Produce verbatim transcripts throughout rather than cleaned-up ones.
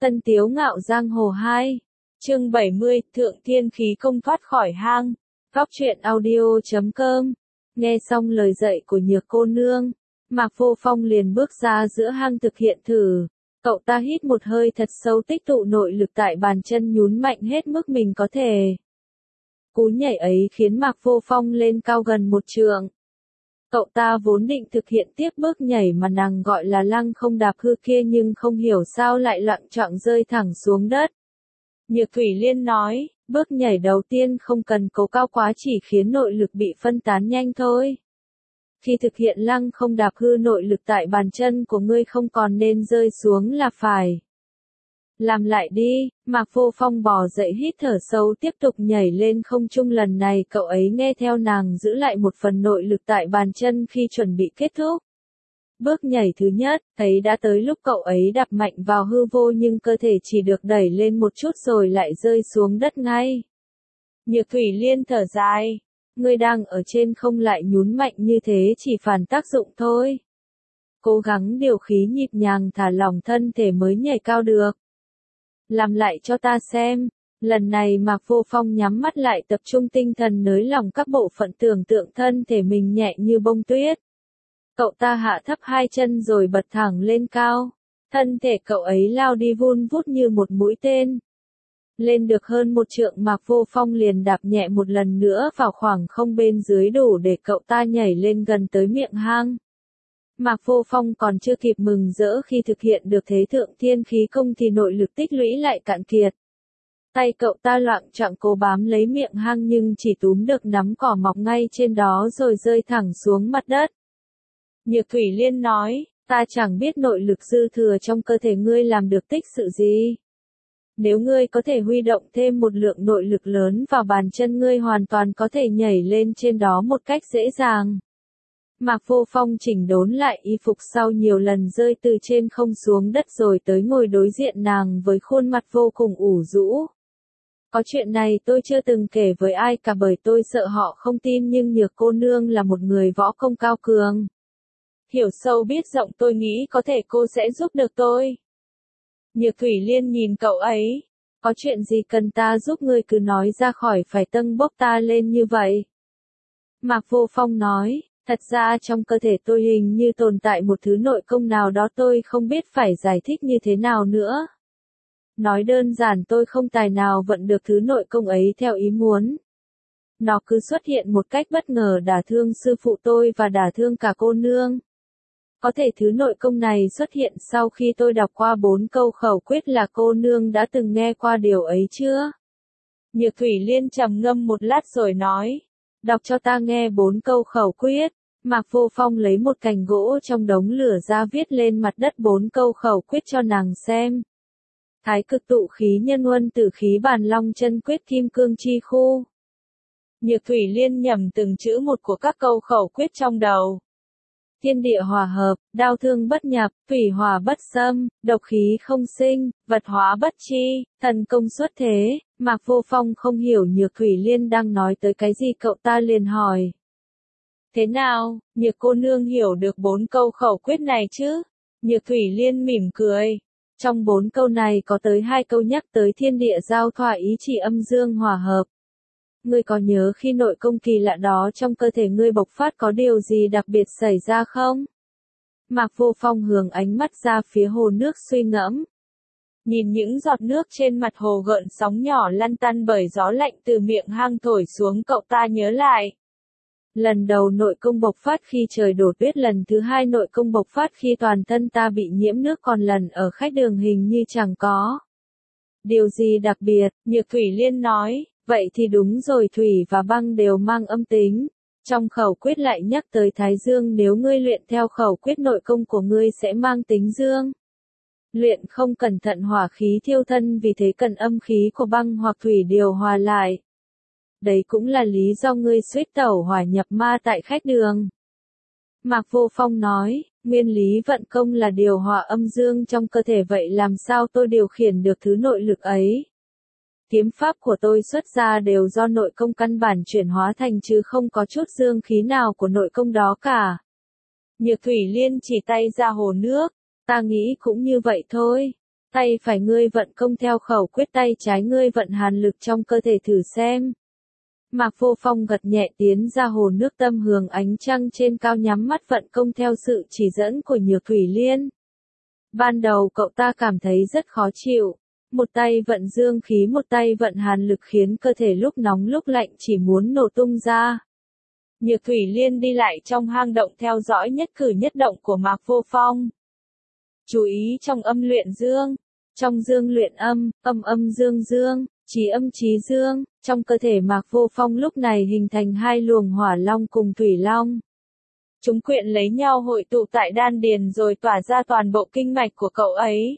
Tân Tiếu Ngạo Giang Hồ hai, chương bảy mươi, Thượng Thiên Khí Công thoát khỏi hang. Góc truyện audio chấm com. Nghe xong lời dạy của Nhược cô nương, Mạc Vô Phong liền bước ra giữa hang thực hiện thử. Cậu ta hít một hơi thật sâu, tích tụ nội lực tại bàn chân, nhún mạnh hết mức mình có thể. Cú nhảy ấy khiến Mạc Vô Phong lên cao gần một trượng. Cậu ta vốn định thực hiện tiếp bước nhảy mà nàng gọi là lăng không đạp hư kia, nhưng không hiểu sao lại loạng choạng rơi thẳng xuống đất. Nhược Thủy Liên nói, bước nhảy đầu tiên không cần cố cao quá, chỉ khiến nội lực bị phân tán nhanh thôi. Khi thực hiện lăng không đạp hư, nội lực tại bàn chân của ngươi không còn nên rơi xuống là phải. Làm lại đi. Mạc Vô Phong bò dậy, hít thở sâu, tiếp tục nhảy lên không trung. Lần này cậu ấy nghe theo nàng, giữ lại một phần nội lực tại bàn chân khi chuẩn bị kết thúc. Bước nhảy thứ nhất, thấy đã tới lúc cậu ấy đạp mạnh vào hư vô, nhưng cơ thể chỉ được đẩy lên một chút rồi lại rơi xuống đất ngay. Nhược Thủy Liên thở dài, ngươi đang ở trên không lại nhún mạnh như thế chỉ phản tác dụng thôi. Cố gắng điều khí nhịp nhàng, thả lỏng thân thể mới nhảy cao được. Làm lại cho ta xem. Lần này Mạc Vô Phong nhắm mắt lại, tập trung tinh thần nới lỏng các bộ phận, tưởng tượng thân thể mình nhẹ như bông tuyết. Cậu ta hạ thấp hai chân rồi bật thẳng lên cao. Thân thể cậu ấy lao đi vun vút như một mũi tên. Lên được hơn một trượng, Mạc Vô Phong liền đạp nhẹ một lần nữa vào khoảng không bên dưới, đủ để cậu ta nhảy lên gần tới miệng hang. Mạc Vô Phong còn chưa kịp mừng rỡ khi thực hiện được thế Thượng Thiên Khí Công thì nội lực tích lũy lại cạn kiệt. Tay cậu ta loạng choạng cố bám lấy miệng hang, nhưng chỉ túm được nắm cỏ mọc ngay trên đó rồi rơi thẳng xuống mặt đất. Nhược Thủy Liên nói, ta chẳng biết nội lực dư thừa trong cơ thể ngươi làm được tích sự gì. Nếu ngươi có thể huy động thêm một lượng nội lực lớn vào bàn chân, ngươi hoàn toàn có thể nhảy lên trên đó một cách dễ dàng. Mạc Vô Phong chỉnh đốn lại y phục sau nhiều lần rơi từ trên không xuống đất, rồi tới ngồi đối diện nàng với khuôn mặt vô cùng ủ rũ. Có chuyện này tôi chưa từng kể với ai cả bởi tôi sợ họ không tin, nhưng Nhược cô nương là một người võ công cao cường. Hiểu sâu biết rộng, tôi nghĩ có thể cô sẽ giúp được tôi. Nhược Thủy Liên nhìn cậu ấy, có chuyện gì cần ta giúp ngươi cứ nói ra, khỏi phải tâng bốc ta lên như vậy. Mạc Vô Phong nói, thật ra trong cơ thể tôi hình như tồn tại một thứ nội công nào đó, tôi không biết phải giải thích như thế nào nữa. Nói đơn giản, tôi không tài nào vận được thứ nội công ấy theo ý muốn. Nó cứ xuất hiện một cách bất ngờ, đả thương sư phụ tôi và đả thương cả cô nương. Có thể thứ nội công này xuất hiện sau khi tôi đọc qua bốn câu khẩu quyết, là cô nương đã từng nghe qua điều ấy chưa? Nhược Thủy Liên trầm ngâm một lát rồi nói, đọc cho ta nghe bốn câu khẩu quyết. Mạc Vô Phong lấy một cành gỗ trong đống lửa ra, viết lên mặt đất bốn câu khẩu quyết cho nàng xem. Thái cực tụ khí nhân huân tử khí bàn long chân quyết kim cương chi khu. Nhược Thủy Liên nhẩm từng chữ một của các câu khẩu quyết trong đầu. Thiên địa hòa hợp, đao thương bất nhập, thủy hỏa bất xâm, độc khí không sinh, vật hóa bất chi, thần công xuất thế. Mạc Vô Phong không hiểu Nhược Thủy Liên đang nói tới cái gì, cậu ta liền hỏi. Thế nào, Nhược cô nương hiểu được bốn câu khẩu quyết này chứ? Nhược Thủy Liên mỉm cười. Trong bốn câu này có tới hai câu nhắc tới thiên địa giao thoa, ý chỉ âm dương hòa hợp. Ngươi có nhớ khi nội công kỳ lạ đó trong cơ thể ngươi bộc phát có điều gì đặc biệt xảy ra không? Mạc Vô Phong hướng ánh mắt ra phía hồ nước suy ngẫm. Nhìn những giọt nước trên mặt hồ gợn sóng nhỏ lăn tăn bởi gió lạnh từ miệng hang thổi xuống, cậu ta nhớ lại. Lần đầu nội công bộc phát khi trời đổ tuyết, lần thứ hai nội công bộc phát khi toàn thân ta bị nhiễm nước, còn lần ở khách đường hình như chẳng có điều gì đặc biệt. Nhược Thủy Liên nói, vậy thì đúng rồi, thủy và băng đều mang âm tính. Trong khẩu quyết lại nhắc tới thái dương, nếu ngươi luyện theo khẩu quyết nội công của ngươi sẽ mang tính dương. Luyện không cẩn thận hỏa khí thiêu thân, vì thế cần âm khí của băng hoặc thủy điều hòa lại. Đấy cũng là lý do ngươi suýt tẩu hỏa nhập ma tại khách đường. Mạc Vô Phong nói, nguyên lý vận công là điều hòa âm dương trong cơ thể, vậy làm sao tôi điều khiển được thứ nội lực ấy? Kiếm pháp của tôi xuất ra đều do nội công căn bản chuyển hóa thành, chứ không có chút dương khí nào của nội công đó cả. Nhược Thủy Liên chỉ tay ra hồ nước, ta nghĩ cũng như vậy thôi. Tay phải ngươi vận công theo khẩu quyết, tay trái ngươi vận hàn lực trong cơ thể thử xem. Mạc Vô Phong gật nhẹ tiến ra hồ nước, tâm hướng ánh trăng trên cao, nhắm mắt vận công theo sự chỉ dẫn của Nhược Thủy Liên. Ban đầu cậu ta cảm thấy rất khó chịu. Một tay vận dương khí, một tay vận hàn lực khiến cơ thể lúc nóng lúc lạnh chỉ muốn nổ tung ra. Nhược Thủy Liên đi lại trong hang động theo dõi nhất cử nhất động của Mạc Vô Phong. Chú ý trong âm luyện dương, trong dương luyện âm, âm âm dương dương, chí âm chí dương, trong cơ thể Mạc Vô Phong lúc này hình thành hai luồng hỏa long cùng thủy long. Chúng quyện lấy nhau hội tụ tại đan điền rồi tỏa ra toàn bộ kinh mạch của cậu ấy.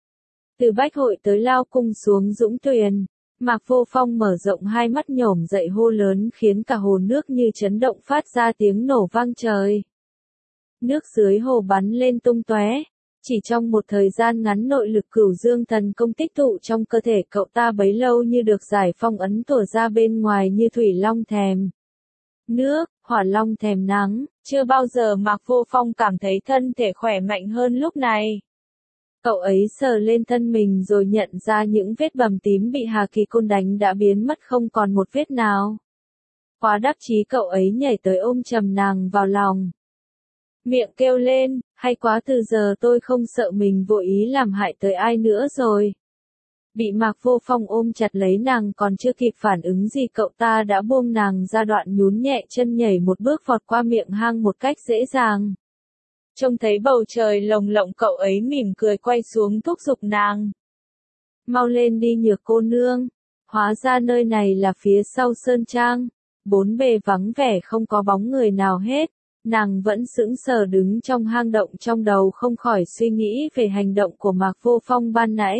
Từ bách hội tới lao cung xuống dũng tuyền, Mạc Vô Phong mở rộng hai mắt nhổm dậy hô lớn khiến cả hồ nước như chấn động, phát ra tiếng nổ vang trời. Nước dưới hồ bắn lên tung tóe. Chỉ trong một thời gian ngắn, nội lực Cửu Dương thần công tích tụ trong cơ thể cậu ta bấy lâu như được giải phong ấn, tỏa ra bên ngoài như thủy long thèm nước, hỏa long thèm nắng. Chưa bao giờ Mạc Vô Phong cảm thấy thân thể khỏe mạnh hơn lúc này. Cậu ấy sờ lên thân mình rồi nhận ra những vết bầm tím bị Hà Kỳ Côn đánh đã biến mất không còn một vết nào. Quá đắc chí, cậu ấy nhảy tới ôm chầm nàng vào lòng. Miệng kêu lên, hay quá, từ giờ tôi không sợ mình vô ý làm hại tới ai nữa rồi. Bị Mạc Vô Phong ôm chặt lấy nàng, còn chưa kịp phản ứng gì cậu ta đã buông nàng ra, đoạn nhún nhẹ chân nhảy một bước vọt qua miệng hang một cách dễ dàng. Trông thấy bầu trời lồng lộng, cậu ấy mỉm cười quay xuống thúc giục nàng. Mau lên đi Nhược cô nương. Hóa ra nơi này là phía sau sơn trang. Bốn bề vắng vẻ không có bóng người nào hết. Nàng vẫn sững sờ đứng trong hang động, trong đầu không khỏi suy nghĩ về hành động của Mạc Vô Phong ban nãy.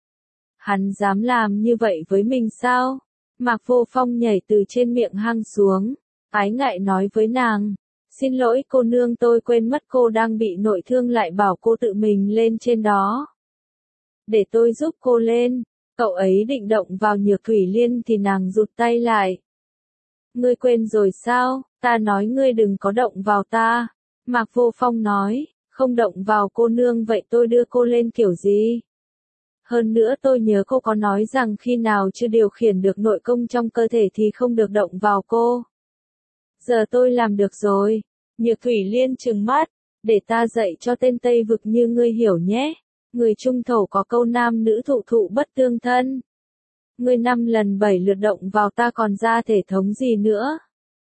Hắn dám làm như vậy với mình sao? Mạc Vô Phong nhảy từ trên miệng hang xuống, ái ngại nói với nàng. Xin lỗi cô nương, tôi quên mất cô đang bị nội thương, lại bảo cô tự mình lên trên đó. Để tôi giúp cô lên. Cậu ấy định động vào Nhược Thủy Liên thì nàng rụt tay lại. Ngươi quên rồi sao? Ta nói ngươi đừng có động vào ta. Mạc Vô Phong nói, không động vào cô nương, vậy tôi đưa cô lên kiểu gì? Hơn nữa tôi nhớ cô có nói rằng khi nào chưa điều khiển được nội công trong cơ thể thì không được động vào cô. Giờ tôi làm được rồi. Nhược Thủy Liên trừng mắt, để ta dạy cho tên Tây Vực như ngươi hiểu nhé. Người Trung Thổ có câu nam nữ thụ thụ bất tương thân. Ngươi năm lần bảy lượt động vào ta còn ra thể thống gì nữa?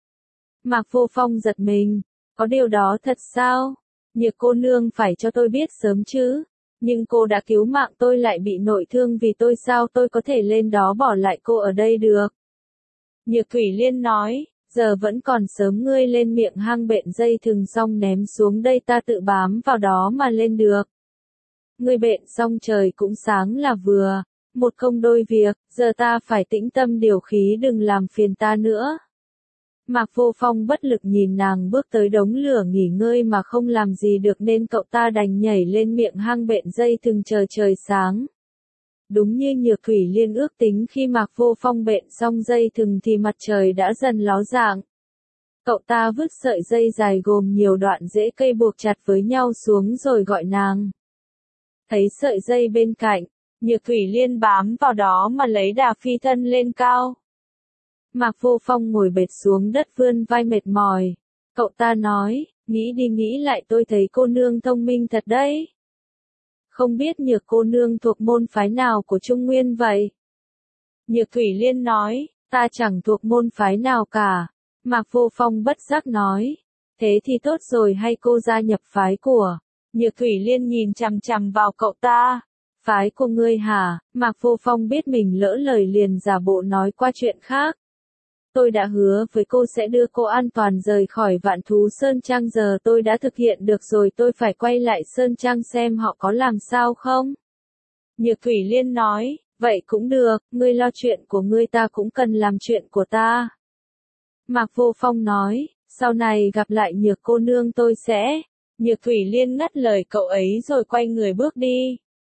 Mạc Vô Phong giật mình, có điều đó thật sao? Nhược cô nương phải cho tôi biết sớm chứ. Nhưng cô đã cứu mạng tôi, lại bị nội thương vì tôi, sao tôi có thể lên đó bỏ lại cô ở đây được? Nhược Thủy Liên nói, giờ vẫn còn sớm, ngươi lên miệng hang bện dây thừng xong ném xuống đây, ta tự bám vào đó mà lên được. Ngươi bện xong trời cũng sáng là vừa, một công đôi việc, giờ ta phải tĩnh tâm điều khí, đừng làm phiền ta nữa. Mạc Vô Phong bất lực nhìn nàng bước tới đống lửa nghỉ ngơi mà không làm gì được, nên cậu ta đành nhảy lên miệng hang bện dây thừng chờ trời sáng. Đúng như Nhược Thủy Liên ước tính, khi Mạc Vô Phong bện xong dây thừng thì mặt trời đã dần ló dạng. Cậu ta vứt sợi dây dài gồm nhiều đoạn rễ cây buộc chặt với nhau xuống rồi gọi nàng. Thấy sợi dây bên cạnh, Nhược Thủy Liên bám vào đó mà lấy đà phi thân lên cao. Mạc Vô Phong ngồi bệt xuống đất vươn vai mệt mỏi. Cậu ta nói, nghĩ đi nghĩ lại tôi thấy cô nương thông minh thật đấy. Không biết Nhược cô nương thuộc môn phái nào của Trung Nguyên vậy? Nhược Thủy Liên nói, ta chẳng thuộc môn phái nào cả. Mạc Vô Phong bất giác nói, thế thì tốt rồi, hay cô gia nhập phái của? Nhược Thủy Liên nhìn chằm chằm vào cậu ta. Phái của ngươi hả? Mạc Vô Phong biết mình lỡ lời liền giả bộ nói qua chuyện khác. Tôi đã hứa với cô sẽ đưa cô an toàn rời khỏi Vạn Thú Sơn Trang, giờ tôi đã thực hiện được rồi, tôi phải quay lại Sơn Trang xem họ có làm sao không? Nhược Thủy Liên nói, vậy cũng được, ngươi lo chuyện của ngươi, ta cũng cần làm chuyện của ta. Mạc Vô Phong nói, sau này gặp lại Nhược cô nương tôi sẽ... Nhược Thủy Liên ngắt lời cậu ấy rồi quay người bước đi.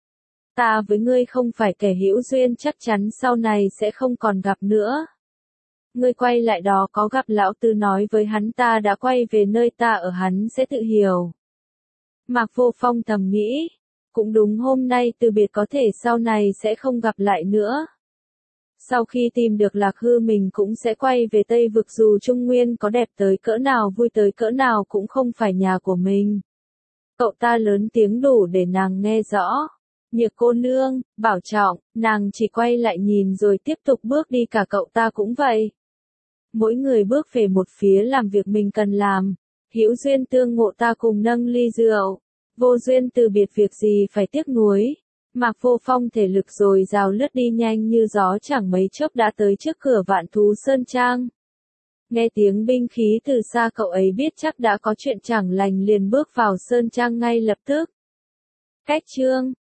Ta với ngươi không phải kẻ hữu duyên, chắc chắn sau này sẽ không còn gặp nữa. Ngươi quay lại đó có gặp lão tứ nói với hắn ta đã quay về nơi ta ở, hắn sẽ tự hiểu. Mạc Vô Phong thầm nghĩ, Cũng đúng, hôm nay từ biệt có thể sau này sẽ không gặp lại nữa. Sau khi tìm được Lạc Hư mình cũng sẽ quay về Tây Vực, dù Trung Nguyên có đẹp tới cỡ nào, vui tới cỡ nào cũng không phải nhà của mình. Cậu ta lớn tiếng đủ để nàng nghe rõ. Nhược cô nương, bảo trọng, nàng chỉ quay lại nhìn rồi tiếp tục bước đi, cả cậu ta cũng vậy. Mỗi người bước về một phía làm việc mình cần làm. Hữu duyên tương ngộ ta cùng nâng ly rượu. Vô duyên từ biệt việc gì phải tiếc nuối. Mạc Vô Phong thể lực dồi dào lướt đi nhanh như gió, chẳng mấy chốc đã tới trước cửa Vạn Thú Sơn Trang. Nghe tiếng binh khí từ xa, cậu ấy biết chắc đã có chuyện chẳng lành, liền bước vào Sơn Trang ngay lập tức. Cách chương